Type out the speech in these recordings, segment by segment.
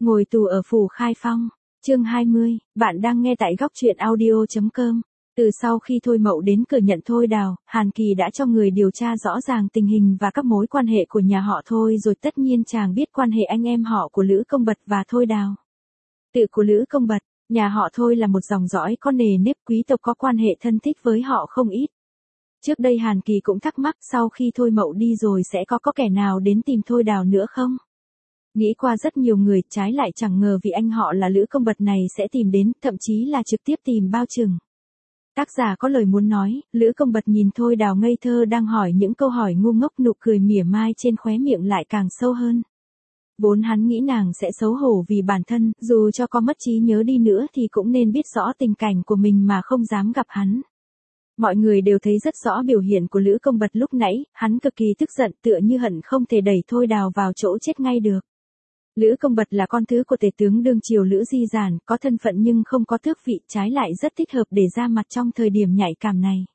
Ngồi tù ở phủ Khai Phong, chương 20, bạn đang nghe tại góc truyện audio.com. Từ sau khi Thôi Mậu đến cửa nhận Thôi Đào, Hàn Kỳ đã cho người điều tra rõ ràng tình hình và các mối quan hệ của nhà họ Thôi, rồi tất nhiên chàng biết quan hệ anh em họ của Lữ Công Bật và Thôi Đào. Tự của Lữ Công Bật, nhà họ Thôi là một dòng dõi có nề nếp quý tộc, có quan hệ thân thích với họ không ít. Trước đây Hàn Kỳ cũng thắc mắc sau khi Thôi Mậu đi rồi sẽ có kẻ nào đến tìm Thôi Đào nữa không? Nghĩ qua rất nhiều người, trái lại chẳng ngờ vì anh họ là Lữ Công Bật này sẽ tìm đến, thậm chí là trực tiếp tìm bao chừng. Tác giả có lời muốn nói, Lữ Công Bật nhìn Thôi Đào ngây thơ đang hỏi những câu hỏi ngu ngốc, nụ cười mỉa mai trên khóe miệng lại càng sâu hơn. Vốn hắn nghĩ nàng sẽ xấu hổ vì bản thân, dù cho có mất trí nhớ đi nữa thì cũng nên biết rõ tình cảnh của mình mà không dám gặp hắn. Mọi người đều thấy rất rõ biểu hiện của Lữ Công Bật lúc nãy, hắn cực kỳ tức giận, tựa như hận không thể đẩy Thôi Đào vào chỗ chết ngay được. Lữ Công Bật là con thứ của tể tướng đương triều Lữ Di Giản, có thân phận nhưng không có tước vị, trái lại rất thích hợp để ra mặt trong thời điểm nhạy cảm này.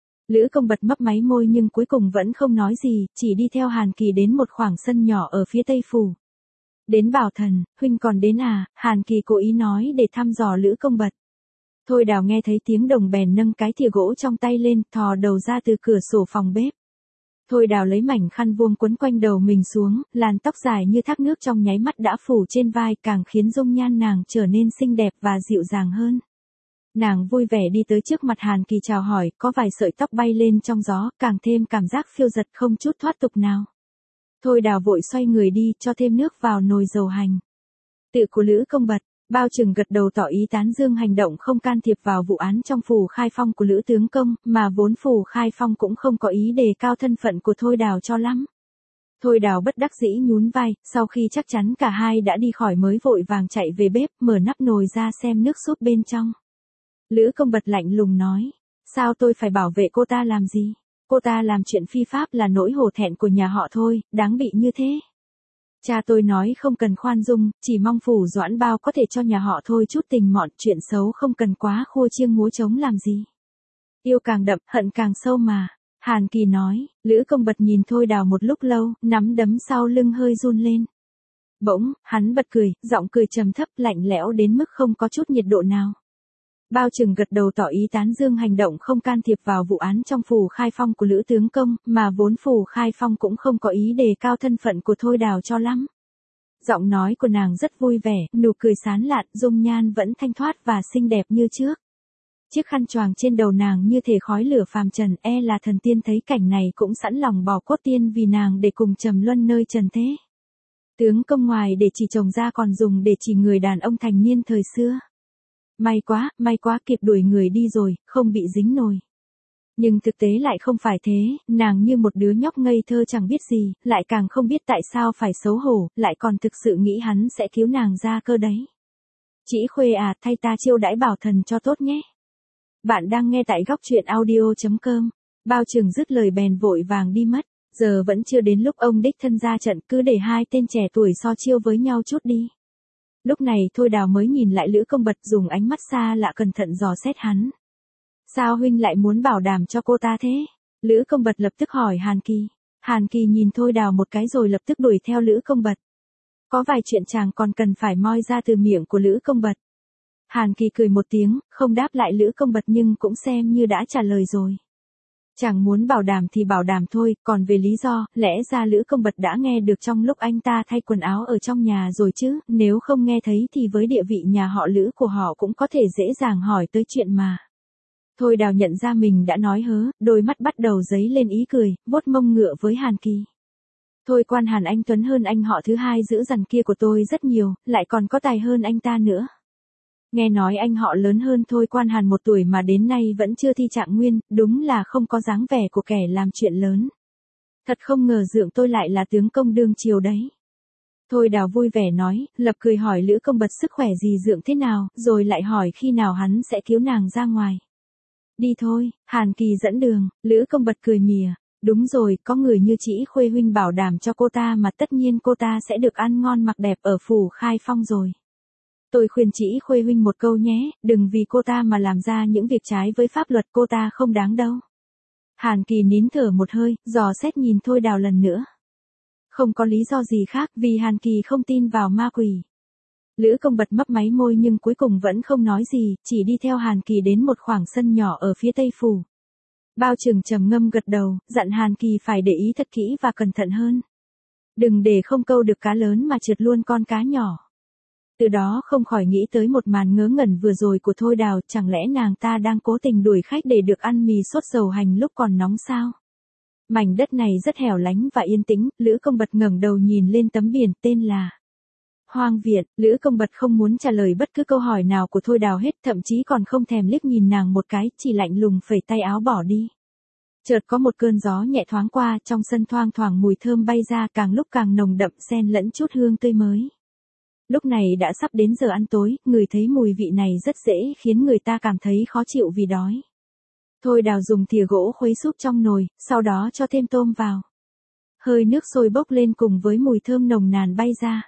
Lữ Công Bật mấp máy môi nhưng cuối cùng vẫn không nói gì, chỉ đi theo Hàn Kỳ đến một khoảng sân nhỏ ở phía tây phủ. Đến bảo thần, huynh còn đến à? Hàn Kỳ cố ý nói để thăm dò Lữ Công Bật. Thôi Đào nghe thấy tiếng đồng bèn nâng cái thìa gỗ trong tay lên, thò đầu ra từ cửa sổ phòng bếp. Thôi Đào lấy mảnh khăn vuông quấn quanh đầu mình xuống, làn tóc dài như thác nước trong nháy mắt đã phủ trên vai, càng khiến dung nhan nàng trở nên xinh đẹp và dịu dàng hơn. Nàng vui vẻ đi tới trước mặt Hàn Kỳ chào hỏi, có vài sợi tóc bay lên trong gió, càng thêm cảm giác phiêu dật không chút thoát tục nào. Thôi Đào vội xoay người đi, cho thêm nước vào nồi dầu hành. Tự của Lữ Công Bật, bao trừng gật đầu tỏ ý tán dương hành động không can thiệp vào vụ án trong phủ Khai Phong của Lữ tướng công, mà vốn phủ Khai Phong cũng không có ý đề cao thân phận của Thôi Đào cho lắm. Thôi Đào bất đắc dĩ nhún vai, sau khi chắc chắn cả hai đã đi khỏi mới vội vàng chạy về bếp, mở nắp nồi ra xem nước súp bên trong. Lữ Công Bật lạnh lùng nói, sao tôi phải bảo vệ cô ta làm gì? Cô ta làm chuyện phi pháp là nỗi hổ thẹn của nhà họ Thôi, đáng bị như thế. Cha tôi nói không cần khoan dung, chỉ mong phủ Doãn Bao có thể cho nhà họ Thôi chút tình mọn, chuyện xấu không cần quá khua chiêng múa trống làm gì. Yêu càng đậm, hận càng sâu mà. Hàn Kỳ nói. Lữ Công Bật nhìn Thôi Đào một lúc lâu, nắm đấm sau lưng hơi run lên. Bỗng, hắn bật cười, giọng cười trầm thấp lạnh lẽo đến mức không có chút nhiệt độ nào. Bao trừng gật đầu tỏ ý tán dương hành động không can thiệp vào vụ án trong phủ Khai Phong của Lữ tướng công, mà vốn phủ Khai Phong cũng không có ý đề cao thân phận của Thôi Đào cho lắm. Giọng nói của nàng rất vui vẻ, nụ cười sán lạn, dung nhan vẫn thanh thoát và xinh đẹp như trước. Chiếc khăn choàng trên đầu nàng như thể khói lửa phàm trần, e là thần tiên thấy cảnh này cũng sẵn lòng bỏ cốt tiên vì nàng để cùng trầm luân nơi trần thế. Tướng công ngoài để chỉ chồng ra còn dùng để chỉ người đàn ông thành niên thời xưa. May quá kịp đuổi người đi rồi, không bị dính nồi. Nhưng thực tế lại không phải thế, nàng như một đứa nhóc ngây thơ chẳng biết gì, lại càng không biết tại sao phải xấu hổ, lại còn thực sự nghĩ hắn sẽ cứu nàng ra cơ đấy. Chị Khuê à, thay ta chiêu đãi bảo thần cho tốt nhé. Bạn đang nghe tại góc truyện audio.com. Bao trừng dứt lời bèn vội vàng đi mất, giờ vẫn chưa đến lúc ông đích thân ra trận, cứ để hai tên trẻ tuổi so chiêu với nhau chút đi. Lúc này Thôi Đào mới nhìn lại Lữ Công Bật, dùng ánh mắt xa lạ cẩn thận dò xét hắn. Sao huynh lại muốn bảo đảm cho cô ta thế? Lữ Công Bật lập tức hỏi Hàn Kỳ. Hàn Kỳ nhìn Thôi Đào một cái rồi lập tức đuổi theo Lữ Công Bật. Có vài chuyện chàng còn cần phải moi ra từ miệng của Lữ Công Bật. Hàn Kỳ cười một tiếng, không đáp lại Lữ Công Bật nhưng cũng xem như đã trả lời rồi. Chàng muốn bảo đảm thì bảo đảm thôi, còn về lý do, lẽ ra Lữ Công Bật đã nghe được trong lúc anh ta thay quần áo ở trong nhà rồi chứ, nếu không nghe thấy thì với địa vị nhà họ Lữ của họ cũng có thể dễ dàng hỏi tới chuyện mà. Thôi Đào nhận ra mình đã nói hớ, đôi mắt bắt đầu dấy lên ý cười, vuốt mông ngựa với Hàn Kỳ. Thôi quan Hàn anh Tuấn hơn anh họ thứ hai giữ dằn kia của tôi rất nhiều, lại còn có tài hơn anh ta nữa. Nghe nói anh họ lớn hơn Thôi quan Hàn 1 tuổi mà đến nay vẫn chưa thi trạng nguyên, đúng là không có dáng vẻ của kẻ làm chuyện lớn. Thật không ngờ dượng tôi lại là tướng công đương triều đấy. Thôi Đào vui vẻ nói, lập cười hỏi Lữ Công Bật sức khỏe gì dượng thế nào, rồi lại hỏi khi nào hắn sẽ cứu nàng ra ngoài. Đi thôi, Hàn Kỳ dẫn đường. Lữ Công Bật cười mỉa. Đúng rồi, có người như chị Khuê huynh bảo đảm cho cô ta mà tất nhiên cô ta sẽ được ăn ngon mặc đẹp ở phủ Khai Phong rồi. Tôi khuyên chị Khuê huynh một câu nhé, đừng vì cô ta mà làm ra những việc trái với pháp luật, cô ta không đáng đâu. Hàn Kỳ nín thở một hơi, dò xét nhìn Thôi Đào lần nữa. Không có lý do gì khác, vì Hàn Kỳ không tin vào ma quỷ. Lữ Công Bật mấp máy môi nhưng cuối cùng vẫn không nói gì, chỉ đi theo Hàn Kỳ đến một khoảng sân nhỏ ở phía tây phủ. Bao Trừng trầm ngâm gật đầu, dặn Hàn Kỳ phải để ý thật kỹ và cẩn thận hơn. Đừng để không câu được cá lớn mà trượt luôn con cá nhỏ. Từ đó không khỏi nghĩ tới một màn ngớ ngẩn vừa rồi của Thôi Đào, chẳng lẽ nàng ta đang cố tình đuổi khách để được ăn mì sốt dầu hành lúc còn nóng sao? Mảnh đất này rất hẻo lánh và yên tĩnh, Lữ Công Bật ngẩng đầu nhìn lên tấm biển tên là Hoang Viện. Lữ Công Bật không muốn trả lời bất cứ câu hỏi nào của Thôi Đào hết, thậm chí còn không thèm liếc nhìn nàng một cái, chỉ lạnh lùng phẩy tay áo bỏ đi. Chợt có một cơn gió nhẹ thoáng qua, trong sân thoang thoảng mùi thơm bay ra, càng lúc càng nồng đậm, xen lẫn chút hương tươi mới. Lúc này đã sắp đến giờ ăn tối, người thấy mùi vị này rất dễ khiến người ta cảm thấy khó chịu vì đói. Thôi Đào dùng thìa gỗ khuấy súp trong nồi, sau đó cho thêm tôm vào. Hơi nước sôi bốc lên cùng với mùi thơm nồng nàn bay ra.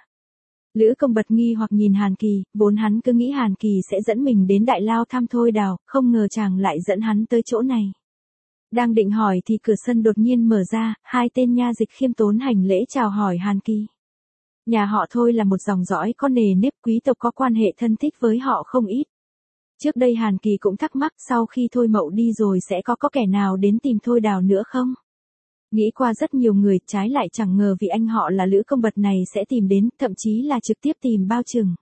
Lữ Công Bật nghi hoặc nhìn Hàn Kỳ, vốn hắn cứ nghĩ Hàn Kỳ sẽ dẫn mình đến Đại Lao thăm Thôi Đào, không ngờ chàng lại dẫn hắn tới chỗ này. Đang định hỏi thì cửa sân đột nhiên mở ra, hai tên nha dịch khiêm tốn hành lễ chào hỏi Hàn Kỳ. Nhà họ Thôi là một dòng dõi có nề nếp, quý tộc có quan hệ thân thích với họ không ít. Trước đây Hàn Kỳ cũng thắc mắc sau khi Thôi Mậu đi rồi sẽ có kẻ nào đến tìm Thôi Đào nữa không? Nghĩ qua rất nhiều người, trái lại chẳng ngờ vì anh họ là Lữ Công Bật này sẽ tìm đến, thậm chí là trực tiếp tìm Bao Trừng.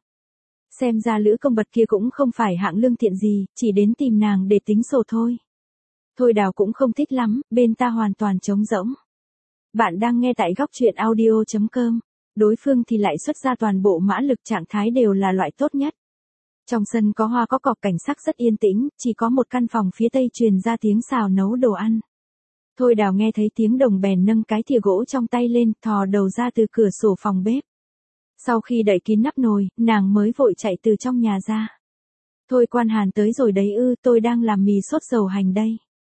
Xem ra Lữ Công Bật kia cũng không phải hạng lương thiện gì, chỉ đến tìm nàng để tính sổ thôi. Thôi Đào cũng không thích lắm, bên ta hoàn toàn trống rỗng. Bạn đang nghe tại góc truyện audio.com. Đối phương thì lại xuất ra toàn bộ mã lực, trạng thái đều là loại tốt nhất. Trong sân có hoa có cỏ, cảnh sắc rất yên tĩnh, chỉ có một căn phòng phía tây truyền ra tiếng xào nấu đồ ăn. Thôi Đào nghe thấy tiếng đồng bèn nâng cái thìa gỗ trong tay lên, thò đầu ra từ cửa sổ phòng bếp. Sau khi đậy kín nắp nồi, nàng mới vội chạy từ trong nhà ra. Thôi quan Hàn tới rồi đấy ư, tôi đang làm mì sốt dầu hành đây.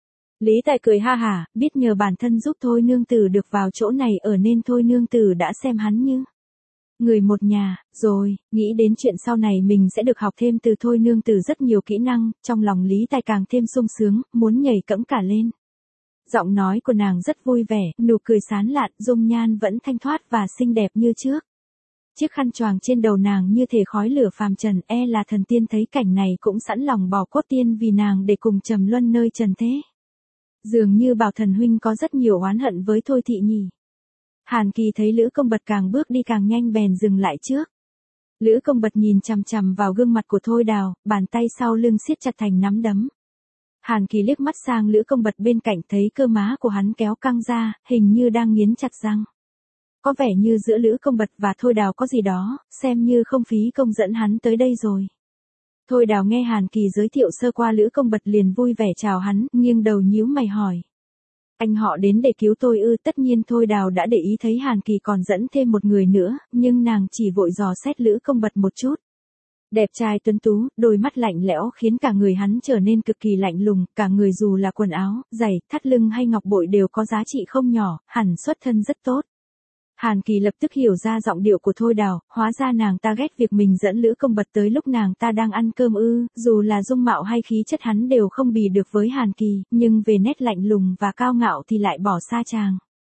Lý Tài cười ha hả, biết nhờ bản thân giúp Thôi nương tử được vào chỗ này ở nên Thôi nương tử đã xem hắn như người một nhà, rồi, nghĩ đến chuyện sau này mình sẽ được học thêm từ Thôi nương tử rất nhiều kỹ năng, trong lòng Lý Tài càng thêm sung sướng, muốn nhảy cẫng cả lên. Giọng nói của nàng rất vui vẻ, nụ cười sán lạn, dung nhan vẫn thanh thoát và xinh đẹp như trước. Chiếc khăn choàng trên đầu nàng như thể khói lửa phàm trần, e là thần tiên thấy cảnh này cũng sẵn lòng bỏ cốt tiên vì nàng để cùng trầm luân nơi trần thế. Dường như Bảo thần huynh có rất nhiều oán hận với Thôi thị nhỉ. Hàn Kỳ thấy Lữ Công Bật càng bước đi càng nhanh bèn dừng lại trước. Lữ Công Bật nhìn chằm chằm vào gương mặt của Thôi Đào, bàn tay sau lưng siết chặt thành nắm đấm. Hàn Kỳ liếc mắt sang Lữ Công Bật bên cạnh, thấy cơ má của hắn kéo căng ra, hình như đang nghiến chặt răng. Có vẻ như giữa Lữ Công Bật và Thôi Đào có gì đó, xem như không phí công dẫn hắn tới đây rồi. Thôi Đào nghe Hàn Kỳ giới thiệu sơ qua Lữ Công Bật liền vui vẻ chào hắn, nghiêng đầu nhíu mày hỏi. Anh họ đến để cứu tôi ư? Tất nhiên Thôi Đào đã để ý thấy Hàn Kỳ còn dẫn thêm một người nữa, nhưng nàng chỉ vội dò xét Lữ Công Bật một chút. Đẹp trai tuấn tú, đôi mắt lạnh lẽo khiến cả người hắn trở nên cực kỳ lạnh lùng, cả người dù là quần áo, giày, thắt lưng hay ngọc bội đều có giá trị không nhỏ, hẳn xuất thân rất tốt. Hàn Kỳ lập tức hiểu ra giọng điệu của Thôi Đào, hóa ra nàng ta ghét việc mình dẫn Lữ Công Bật tới lúc nàng ta đang ăn cơm ư, dù là dung mạo hay khí chất hắn đều không bì được với Hàn Kỳ, nhưng về nét lạnh lùng và cao ngạo thì lại bỏ xa chàng.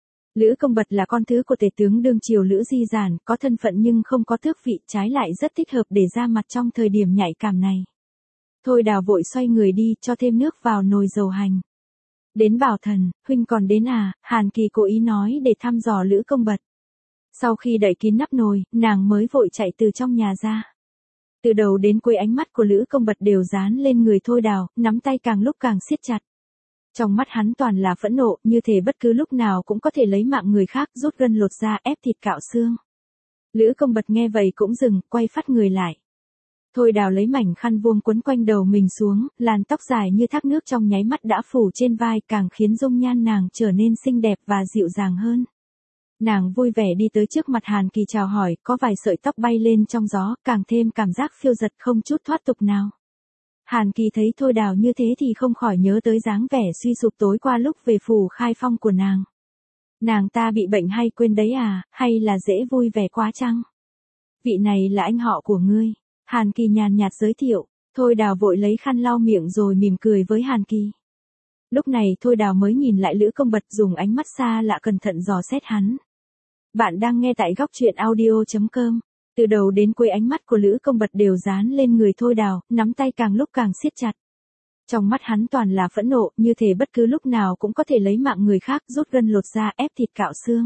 Lữ Công Bật là con thứ của tể tướng đương triều Lữ Di Giản, có thân phận nhưng không có tước vị, trái lại rất thích hợp để ra mặt trong thời điểm nhạy cảm này. Thôi Đào vội xoay người đi, cho thêm nước vào nồi dầu hành. Đến Bảo thần, huynh còn đến à? Hàn Kỳ cố ý nói để thăm dò Lữ Công Bật. Sau khi đậy kín nắp nồi, nàng mới vội chạy từ trong nhà ra. Từ đầu đến cuối ánh mắt của Lữ Công Bật đều dán lên người Thôi Đào, nắm tay càng lúc càng siết chặt. Trong mắt hắn toàn là phẫn nộ, như thể bất cứ lúc nào cũng có thể lấy mạng người khác, rút gân lột da, ép thịt cạo xương. Lữ Công Bật nghe vậy cũng dừng, quay phắt người lại. Thôi Đào lấy mảnh khăn vuông quấn quanh đầu mình xuống, làn tóc dài như thác nước trong nháy mắt đã phủ trên vai, càng khiến dung nhan nàng trở nên xinh đẹp và dịu dàng hơn. Nàng vui vẻ đi tới trước mặt Hàn Kỳ chào hỏi, có vài sợi tóc bay lên trong gió, càng thêm cảm giác phiêu dật không chút thoát tục nào. Hàn Kỳ thấy Thôi Đào như thế thì không khỏi nhớ tới dáng vẻ suy sụp tối qua lúc về phủ Khai Phong của nàng. Nàng ta bị bệnh hay quên đấy à, hay là dễ vui vẻ quá chăng? Vị này là anh họ của ngươi. Hàn Kỳ nhàn nhạt giới thiệu, Thôi Đào vội lấy khăn lau miệng rồi mỉm cười với Hàn Kỳ. Lúc này Thôi Đào mới nhìn lại Lữ Công Bật, dùng ánh mắt xa lạ cẩn thận dò xét hắn. Bạn đang nghe tại góc truyện audio.com. Từ đầu đến cuối ánh mắt của Lữ Công Bật đều dán lên người Thôi Đào, nắm tay càng lúc càng siết chặt. Trong mắt hắn toàn là phẫn nộ, như thể bất cứ lúc nào cũng có thể lấy mạng người khác, rút gân lột da, ép thịt cạo xương.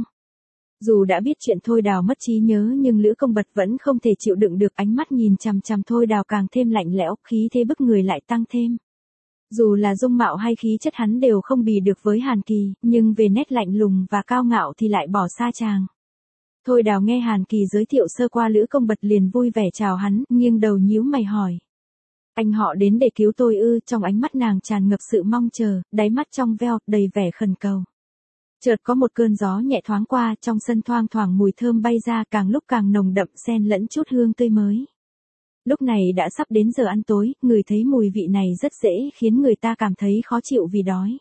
Dù đã biết chuyện Thôi Đào mất trí nhớ nhưng Lữ Công Bật vẫn không thể chịu đựng được, ánh mắt nhìn chằm chằm Thôi Đào càng thêm lạnh lẽo, khí thế bức người lại tăng thêm. Dù là dung mạo hay khí chất hắn đều không bì được với Hàn Kỳ, nhưng về nét lạnh lùng và cao ngạo thì lại bỏ xa chàng. Thôi Đào nghe Hàn Kỳ giới thiệu sơ qua Lữ Công Bật liền vui vẻ chào hắn, nghiêng đầu nhíu mày hỏi. Anh họ đến để cứu tôi ư? Trong ánh mắt nàng tràn ngập sự mong chờ, đáy mắt trong veo, đầy vẻ khẩn cầu. Chợt có một cơn gió nhẹ thoáng qua, trong sân thoang thoảng mùi thơm bay ra, càng lúc càng nồng đậm, xen lẫn chút hương tươi mới. Lúc này đã sắp đến giờ ăn tối, ngửi thấy mùi vị này rất dễ khiến người ta cảm thấy khó chịu vì đói.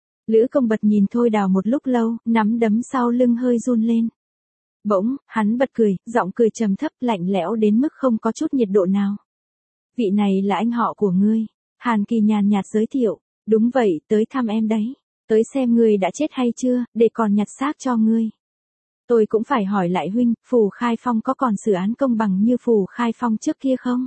Lữ Công Bật nhìn Thôi Đào một lúc lâu, nắm đấm sau lưng hơi run lên. Bỗng, hắn bật cười, giọng cười trầm thấp, lạnh lẽo đến mức không có chút nhiệt độ nào. Vị này là anh họ của ngươi. Hàn Kỳ nhàn nhạt giới thiệu. Đúng vậy, tới thăm em đấy. Tới xem ngươi đã chết hay chưa, để còn nhặt xác cho ngươi. Tôi cũng phải hỏi lại huynh, Phù Khai Phong có còn xử án công bằng như Phù Khai Phong trước kia không?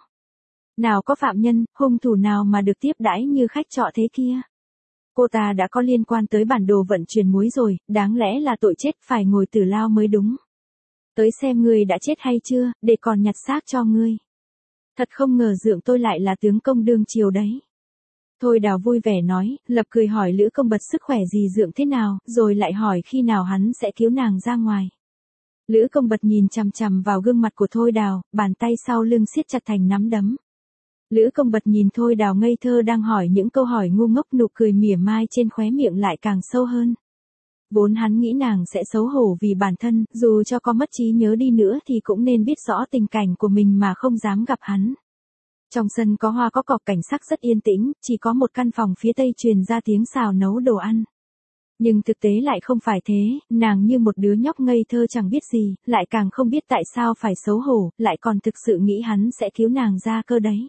Nào có phạm nhân, hung thủ nào mà được tiếp đãi như khách trọ thế kia? Cô ta đã có liên quan tới bản đồ vận chuyển muối rồi, đáng lẽ là tội chết phải ngồi tử lao mới đúng. Tới xem ngươi đã chết hay chưa, để còn nhặt xác cho ngươi. Thật không ngờ dượng tôi lại là tướng công đương triều đấy. Thôi Đào vui vẻ nói, lập cười hỏi Lữ Công Bật sức khỏe gì dượng thế nào, rồi lại hỏi khi nào hắn sẽ cứu nàng ra ngoài. Lữ Công Bật nhìn chằm chằm vào gương mặt của Thôi Đào, bàn tay sau lưng siết chặt thành nắm đấm. Lữ Công Bật nhìn Thôi Đào ngây thơ đang hỏi những câu hỏi ngu ngốc, nụ cười mỉa mai trên khóe miệng lại càng sâu hơn. Vốn hắn nghĩ nàng sẽ xấu hổ vì bản thân, dù cho có mất trí nhớ đi nữa thì cũng nên biết rõ tình cảnh của mình mà không dám gặp hắn. Trong sân có hoa có cỏ, cảnh sắc rất yên tĩnh, chỉ có một căn phòng phía tây truyền ra tiếng xào nấu đồ ăn. Nhưng thực tế lại không phải thế, nàng như một đứa nhóc ngây thơ chẳng biết gì, lại càng không biết tại sao phải xấu hổ, lại còn thực sự nghĩ hắn sẽ cứu nàng ra cơ đấy.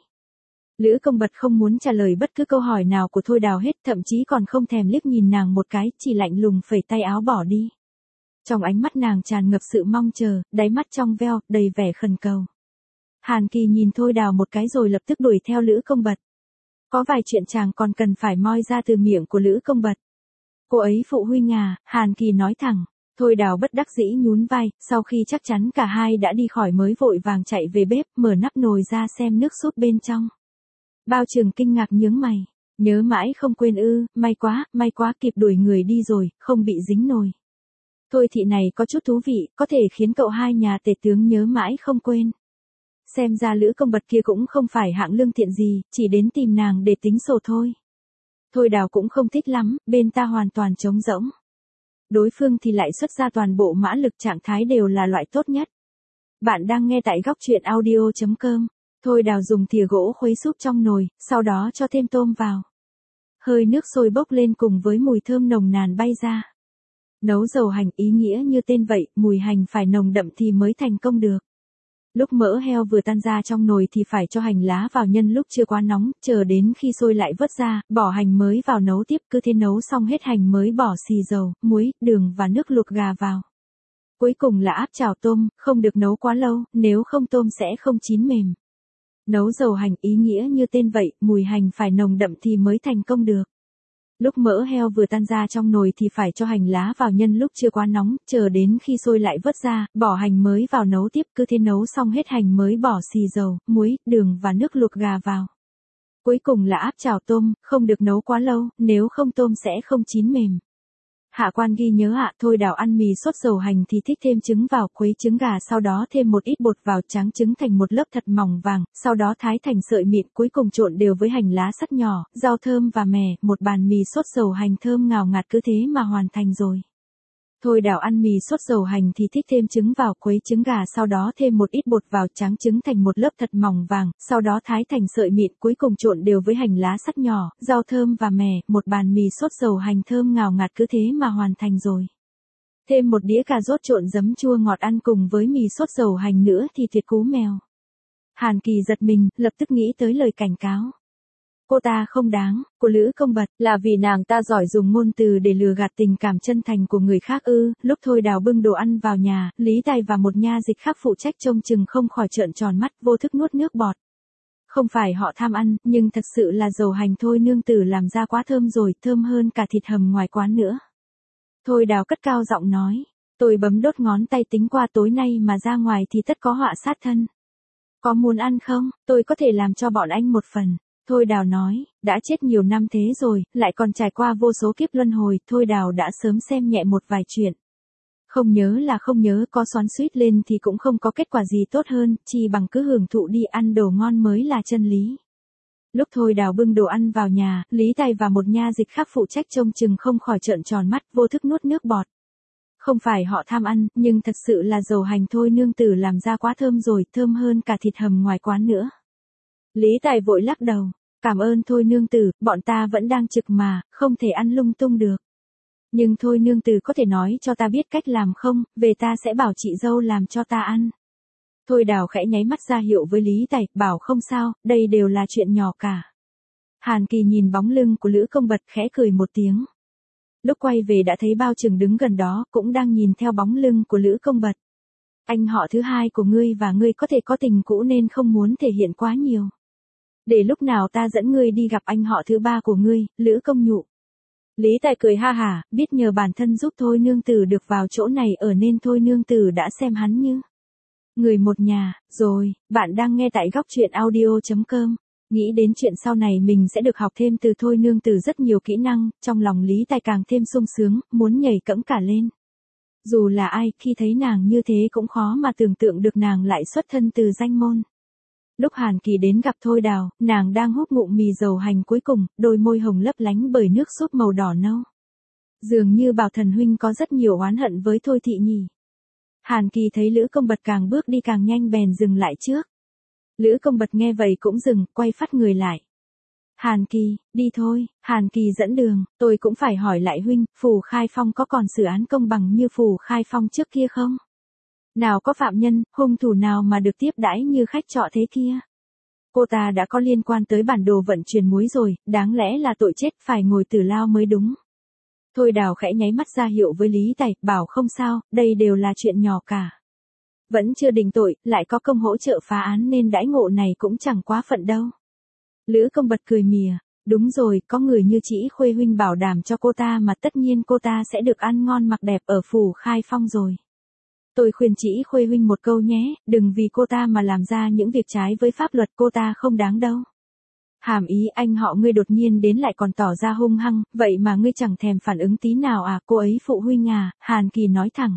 Lữ Công Bật không muốn trả lời bất cứ câu hỏi nào của Thôi Đào hết, thậm chí còn không thèm liếc nhìn nàng một cái, chỉ lạnh lùng phẩy tay áo bỏ đi. Trong ánh mắt nàng tràn ngập sự mong chờ, đáy mắt trong veo, đầy vẻ khẩn cầu. Hàn Kỳ nhìn Thôi Đào một cái rồi lập tức đuổi theo Lữ Công Bật. Có vài chuyện chàng còn cần phải moi ra từ miệng của Lữ Công Bật. Cô ấy phụ huynh à, Hàn Kỳ nói thẳng. Thôi Đào bất đắc dĩ nhún vai, sau khi chắc chắn cả hai đã đi khỏi mới vội vàng chạy về bếp, mở nắp nồi ra xem nước súp bên trong. Bao Trường kinh ngạc nhướng mày, nhớ mãi không quên ư, may quá kịp đuổi người đi rồi, không bị dính nồi. Thôi thị này có chút thú vị, có thể khiến cậu hai nhà tể tướng nhớ mãi không quên. Xem ra Lữ Công Bật kia cũng không phải hạng lương thiện gì, chỉ đến tìm nàng để tính sổ thôi. Thôi Đào cũng không thích lắm, bên ta hoàn toàn trống rỗng. Đối phương thì lại xuất ra toàn bộ mã lực, trạng thái đều là loại tốt nhất. Bạn đang nghe tại góc truyện audio.com. Thôi Đào dùng thìa gỗ khuấy súp trong nồi, sau đó cho thêm tôm vào. Hơi nước sôi bốc lên cùng với mùi thơm nồng nàn bay ra. Nấu dầu hành ý nghĩa như tên vậy, mùi hành phải nồng đậm thì mới thành công được. Lúc mỡ heo vừa tan ra trong nồi thì phải cho hành lá vào nhân lúc chưa quá nóng, chờ đến khi sôi lại vớt ra, bỏ hành mới vào nấu tiếp, cứ thế nấu xong hết hành mới bỏ xì dầu, muối, đường và nước luộc gà vào. Cuối cùng là áp chảo tôm, không được nấu quá lâu, nếu không tôm sẽ không chín mềm. Nấu dầu hành ý nghĩa như tên vậy, mùi hành phải nồng đậm thì mới thành công được. Lúc mỡ heo vừa tan ra trong nồi thì phải cho hành lá vào nhân lúc chưa quá nóng, chờ đến khi sôi lại vớt ra, bỏ hành mới vào nấu tiếp, cứ thế nấu xong hết hành mới bỏ xì dầu, muối, đường và nước luộc gà vào. Cuối cùng là áp chảo tôm, không được nấu quá lâu, nếu không tôm sẽ không chín mềm. Hạ quan ghi nhớ ạ. Thôi Đào ăn mì sốt dầu hành thì thích thêm trứng vào, khuấy trứng gà sau đó thêm một ít bột vào, tráng trứng thành một lớp thật mỏng vàng, sau đó thái thành sợi mịn, cuối cùng trộn đều với hành lá sắt nhỏ, rau thơm và mè, một bàn mì sốt dầu hành thơm ngào ngạt, cứ thế mà hoàn thành rồi. Thôi Đào ăn mì sốt dầu hành thì thích thêm trứng vào, khuấy trứng gà sau đó thêm một ít bột vào, tráng trứng thành một lớp thật mỏng vàng, sau đó thái thành sợi mịn, cuối cùng trộn đều với hành lá sắt nhỏ, rau thơm và mè, một bàn mì sốt dầu hành thơm ngào ngạt, cứ thế mà hoàn thành rồi. Thêm một đĩa cà rốt trộn giấm chua ngọt ăn cùng với mì sốt dầu hành nữa thì tuyệt cú mèo. Hàn Kỳ giật mình, lập tức nghĩ tới lời cảnh cáo. cô ta không đáng, của Lữ Công Bật, là vì nàng ta giỏi dùng ngôn từ để lừa gạt tình cảm chân thành của người khác ư? Lúc Thôi Đào bưng đồ ăn vào nhà, Lý Tài và một nha dịch khác phụ trách trông chừng không khỏi trợn tròn mắt, vô thức nuốt nước bọt. Không phải họ tham ăn, nhưng thật sự là dầu hành Thôi nương tử làm ra quá thơm rồi, thơm hơn cả thịt hầm ngoài quán nữa. Thôi Đào cất cao giọng nói, tôi bấm đốt ngón tay tính qua tối nay mà ra ngoài thì tất có họa sát thân. Có muốn ăn không? Tôi có thể làm cho bọn anh một phần. Thôi Đào nói, đã chết nhiều năm thế rồi, lại còn trải qua vô số kiếp luân hồi, Thôi Đào đã sớm xem nhẹ một vài chuyện. Không nhớ là không nhớ, có xoắn xuýt lên thì cũng không có kết quả gì tốt hơn, chỉ bằng cứ hưởng thụ đi, ăn đồ ngon mới là chân lý. Lúc Thôi Đào bưng đồ ăn vào nhà, Lý Tài và một nha dịch khác phụ trách trông chừng không khỏi trợn tròn mắt, vô thức nuốt nước bọt. Không phải họ tham ăn, nhưng thật sự là dầu hành Thôi nương tử làm ra quá thơm rồi, thơm hơn cả thịt hầm ngoài quán nữa. Lý Tài vội lắc đầu, cảm ơn Thôi nương tử, bọn ta vẫn đang trực mà, không thể ăn lung tung được. Nhưng Thôi nương tử có thể nói cho ta biết cách làm không, về ta sẽ bảo chị dâu làm cho ta ăn. Thôi Đào khẽ nháy mắt ra hiệu với Lý Tài, bảo không sao, đây đều là chuyện nhỏ cả. Hàn Kỳ nhìn bóng lưng của Lữ Công Bật khẽ cười một tiếng. Lúc quay về đã thấy Bao Trừng đứng gần đó, cũng đang nhìn theo bóng lưng của Lữ Công Bật. Anh họ thứ hai của ngươi và ngươi có thể có tình cũ nên không muốn thể hiện quá nhiều. Để lúc nào ta dẫn ngươi đi gặp anh họ thứ ba của ngươi, Lữ Công Nhụ. Lý Tài cười ha hả, biết nhờ bản thân giúp Thôi nương tử được vào chỗ này ở nên Thôi nương tử đã xem hắn như người một nhà. Rồi, bạn đang nghe tại góc truyện audio.com. Nghĩ đến chuyện sau này mình sẽ được học thêm từ Thôi nương tử rất nhiều kỹ năng, trong lòng Lý Tài càng thêm sung sướng, muốn nhảy cẫng cả lên. Dù là ai, khi thấy nàng như thế cũng khó mà tưởng tượng được nàng lại xuất thân từ danh môn. Lúc Hàn Kỳ đến gặp Thôi Đào, nàng đang húp ngụm mì dầu hành cuối cùng, đôi môi hồng lấp lánh bởi nước súp màu đỏ nâu. Dường như bảo thần huynh có rất nhiều oán hận với Thôi thị nhỉ. Hàn Kỳ thấy Lữ Công Bật càng bước đi càng nhanh bèn dừng lại trước. Lữ Công Bật nghe vậy cũng dừng, quay phát người lại. Hàn Kỳ, đi thôi, Hàn Kỳ dẫn đường, tôi cũng phải hỏi lại huynh, Phù Khai Phong có còn xử án công bằng như Phù Khai Phong trước kia không? Nào có phạm nhân, hung thủ nào mà được tiếp đãi như khách trọ thế kia? Cô ta đã có liên quan tới bản đồ vận chuyển muối rồi, đáng lẽ là tội chết phải ngồi tử lao mới đúng. Thôi Đào khẽ nháy mắt ra hiệu với Lý Tài, bảo không sao, đây đều là chuyện nhỏ cả. Vẫn chưa định tội, lại có công hỗ trợ phá án nên đãi ngộ này cũng chẳng quá phận đâu. Lữ Công Bật cười mỉa, đúng rồi, có người như chị Khuê huynh bảo đảm cho cô ta mà tất nhiên cô ta sẽ được ăn ngon mặc đẹp ở Phù Khai Phong rồi. Tôi khuyên chị Khuê huynh một câu nhé, đừng vì cô ta mà làm ra những việc trái với pháp luật, cô ta không đáng đâu. Hàm ý anh họ ngươi đột nhiên đến lại còn tỏ ra hung hăng, vậy mà ngươi chẳng thèm phản ứng tí nào à, cô ấy phụ huynh à, Hàn Kỳ nói thẳng.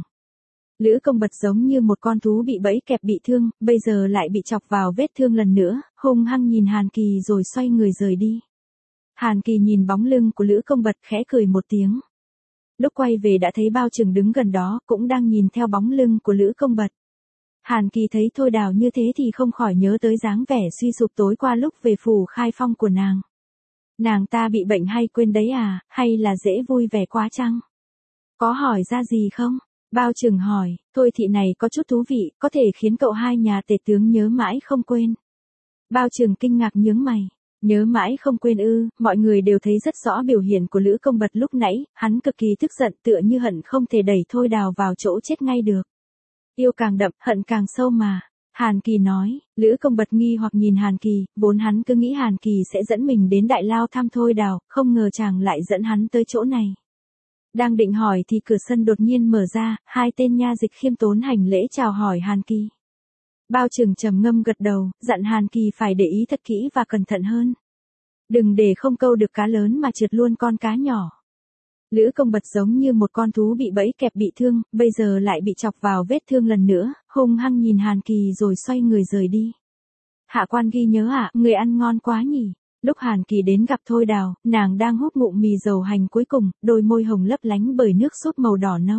Lữ Công Bật giống như một con thú bị bẫy kẹp bị thương, bây giờ lại bị chọc vào vết thương lần nữa, hung hăng nhìn Hàn Kỳ rồi xoay người rời đi. Hàn Kỳ nhìn bóng lưng của Lữ Công Bật khẽ cười một tiếng. Lúc quay về đã thấy Bao Trừng đứng gần đó, cũng đang nhìn theo bóng lưng của Lữ Công Bật. Hàn Kỳ thấy Thôi Đào như thế thì không khỏi nhớ tới dáng vẻ suy sụp tối qua lúc về Phù Khai Phong của nàng. Nàng ta bị bệnh hay quên đấy à, hay là dễ vui vẻ quá chăng? Có hỏi ra gì không? Bao Trừng hỏi, Thôi thị này có chút thú vị, có thể khiến cậu hai nhà tể tướng nhớ mãi không quên. Bao Trừng kinh ngạc nhướng mày. Nhớ mãi không quên ư? Mọi người đều thấy rất rõ biểu hiện của Lữ Công Bật lúc nãy, hắn cực kỳ tức giận, tựa như hận không thể đẩy Thôi Đào vào chỗ chết ngay được. Yêu càng đậm, hận càng sâu mà. Hàn Kỳ nói. Lữ Công Bật nghi hoặc nhìn Hàn Kỳ, vốn hắn cứ nghĩ Hàn Kỳ sẽ dẫn mình đến Đại Lao thăm Thôi Đào, không ngờ chàng lại dẫn hắn tới chỗ này. Đang định hỏi thì cửa sân đột nhiên mở ra, hai tên nha dịch khiêm tốn hành lễ chào hỏi Hàn Kỳ. Bao Trừng trầm ngâm gật đầu, dặn Hàn Kỳ phải để ý thật kỹ và cẩn thận hơn. Đừng để không câu được cá lớn mà trượt luôn con cá nhỏ. Lữ Công Bật giống như một con thú bị bẫy kẹp bị thương, bây giờ lại bị chọc vào vết thương lần nữa, hung hăng nhìn Hàn Kỳ rồi xoay người rời đi. Hạ quan ghi nhớ ạ, người ăn ngon quá nhỉ. Lúc Hàn Kỳ đến gặp Thôi Đào, nàng đang húp ngụm mì dầu hành cuối cùng, đôi môi hồng lấp lánh bởi nước súp màu đỏ nâu.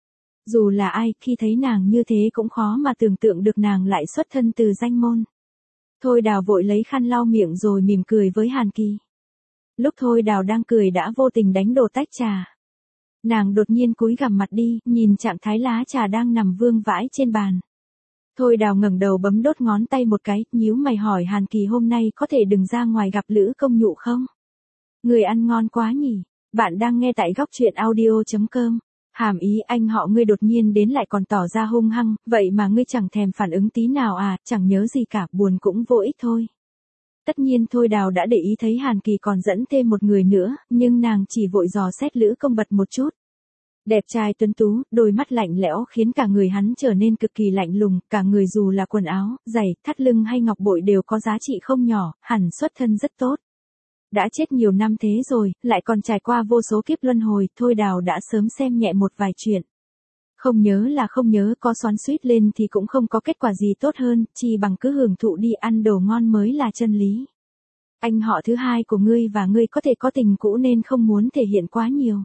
Dù là ai, khi thấy nàng như thế cũng khó mà tưởng tượng được nàng lại xuất thân từ danh môn. Thôi Đào vội lấy khăn lau miệng rồi mỉm cười với Hàn Kỳ. Lúc Thôi Đào đang cười đã vô tình đánh đổ tách trà. Nàng đột nhiên cúi gằm mặt đi, nhìn trạng thái lá trà đang nằm vương vãi trên bàn. Thôi Đào ngẩng đầu bấm đốt ngón tay một cái, nhíu mày hỏi Hàn Kỳ hôm nay có thể đừng ra ngoài gặp Lữ Công Nhụ không? Người ăn ngon quá nhỉ. Bạn đang nghe tại góc truyện audio.com. Hàm ý anh họ ngươi đột nhiên đến lại còn tỏ ra hung hăng, vậy mà ngươi chẳng thèm phản ứng tí nào à, chẳng nhớ gì cả, buồn cũng vô ích thôi. Tất nhiên Thôi Đào đã để ý thấy Hàn Kỳ còn dẫn thêm một người nữa, nhưng nàng chỉ vội dò xét Lữ Công Bật một chút. Đẹp trai tuấn tú, đôi mắt lạnh lẽo khiến cả người hắn trở nên cực kỳ lạnh lùng, cả người dù là quần áo, giày, thắt lưng hay ngọc bội đều có giá trị không nhỏ, hẳn xuất thân rất tốt. Đã chết nhiều năm thế rồi, lại còn trải qua vô số kiếp luân hồi, Thôi Đào đã sớm xem nhẹ một vài chuyện. Không nhớ là không nhớ, có xoắn xuýt lên thì cũng không có kết quả gì tốt hơn, chỉ bằng cứ hưởng thụ đi, ăn đồ ngon mới là chân lý. Anh họ thứ hai của ngươi và ngươi có thể có tình cũ nên không muốn thể hiện quá nhiều.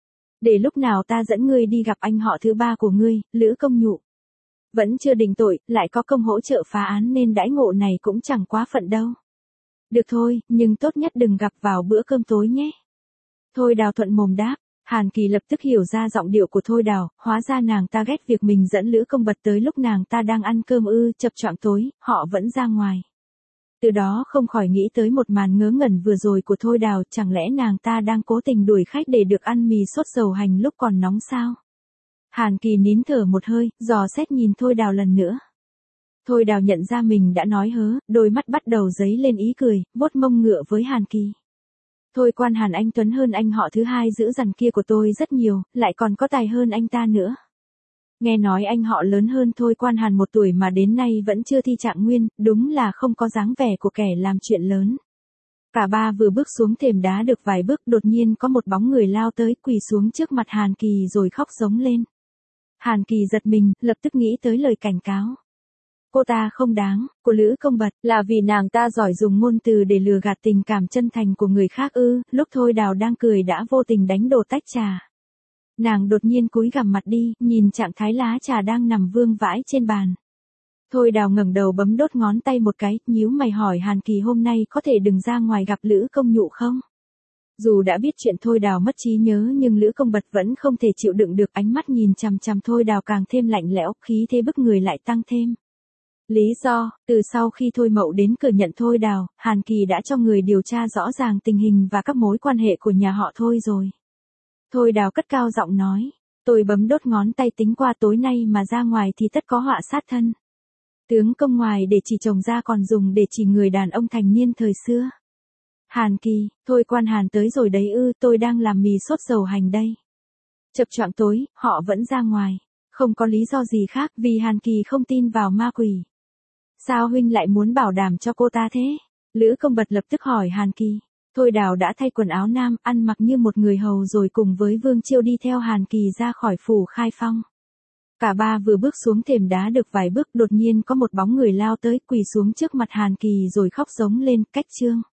Để lúc nào ta dẫn ngươi đi gặp anh họ thứ ba của ngươi, Lữ Công Nhụ. Vẫn chưa định tội, lại có công hỗ trợ phá án nên đãi ngộ này cũng chẳng quá phận đâu. Được thôi, nhưng tốt nhất đừng gặp vào bữa cơm tối nhé. Thôi Đào thuận mồm đáp. Hàn Kỳ lập tức hiểu ra giọng điệu của Thôi Đào, hóa ra nàng ta ghét việc mình dẫn Lữ Công Bật tới lúc nàng ta đang ăn cơm chập choạng tối, họ vẫn ra ngoài. Từ đó không khỏi nghĩ tới một màn ngớ ngẩn vừa rồi của Thôi Đào, chẳng lẽ nàng ta đang cố tình đuổi khách để được ăn mì sốt dầu hành lúc còn nóng sao? Hàn Kỳ nín thở một hơi, dò xét nhìn Thôi Đào lần nữa. Thôi Đào nhận ra mình đã nói hớ, đôi mắt bắt đầu dấy lên ý cười, vuốt mông ngựa với Hàn Kỳ. Thôi quan Hàn anh Tuấn hơn anh họ thứ hai giữ dằn kia của tôi rất nhiều, lại còn có tài hơn anh ta nữa. Nghe nói anh họ lớn hơn Thôi quan Hàn 1 tuổi mà đến nay vẫn chưa thi trạng nguyên, đúng là không có dáng vẻ của kẻ làm chuyện lớn. Cả ba vừa bước xuống thềm đá được vài bước, đột nhiên có một bóng người lao tới, quỳ xuống trước mặt Hàn Kỳ rồi khóc giống lên. Hàn Kỳ giật mình, lập tức nghĩ tới lời cảnh cáo. Cô ta không đáng, của Lữ Công Bật, là vì nàng ta giỏi dùng ngôn từ để lừa gạt tình cảm chân thành của người khác lúc Thôi Đào đang cười đã vô tình đánh đổ tách trà. Nàng đột nhiên cúi gằm mặt đi, nhìn trạng thái lá trà đang nằm vương vãi trên bàn. Thôi Đào ngẩng đầu bấm đốt ngón tay một cái, nhíu mày hỏi Hàn Kỳ hôm nay có thể đừng ra ngoài gặp Lữ Công Nhụ không? Dù đã biết chuyện Thôi Đào mất trí nhớ nhưng Lữ Công Bật vẫn không thể chịu đựng được, ánh mắt nhìn chằm chằm Thôi Đào càng thêm lạnh lẽo, khí thế bức người lại tăng thêm. Lý do, từ sau khi Thôi Mậu đến cửa nhận Thôi Đào, Hàn Kỳ đã cho người điều tra rõ ràng tình hình và các mối quan hệ của nhà họ Thôi rồi. Thôi Đào cất cao giọng nói, tôi bấm đốt ngón tay tính qua tối nay mà ra ngoài thì tất có họa sát thân. Tướng công ngoài để chỉ chồng ra còn dùng để chỉ người đàn ông thành niên thời xưa. Hàn Kỳ, Thôi quan Hàn tới rồi đấy tôi đang làm mì sốt dầu hành đây. Chập choạng tối, họ vẫn ra ngoài. Không có lý do gì khác vì Hàn Kỳ không tin vào ma quỷ. Sao huynh lại muốn bảo đảm cho cô ta thế? Lữ Công Bật lập tức hỏi Hàn Kỳ. Thôi Đào đã thay quần áo nam, ăn mặc như một người hầu rồi cùng với Vương Chiêu đi theo Hàn Kỳ ra khỏi phủ Khai Phong. Cả ba vừa bước xuống thềm đá được vài bước, đột nhiên có một bóng người lao tới, quỳ xuống trước mặt Hàn Kỳ rồi khóc giống lên, cách trương.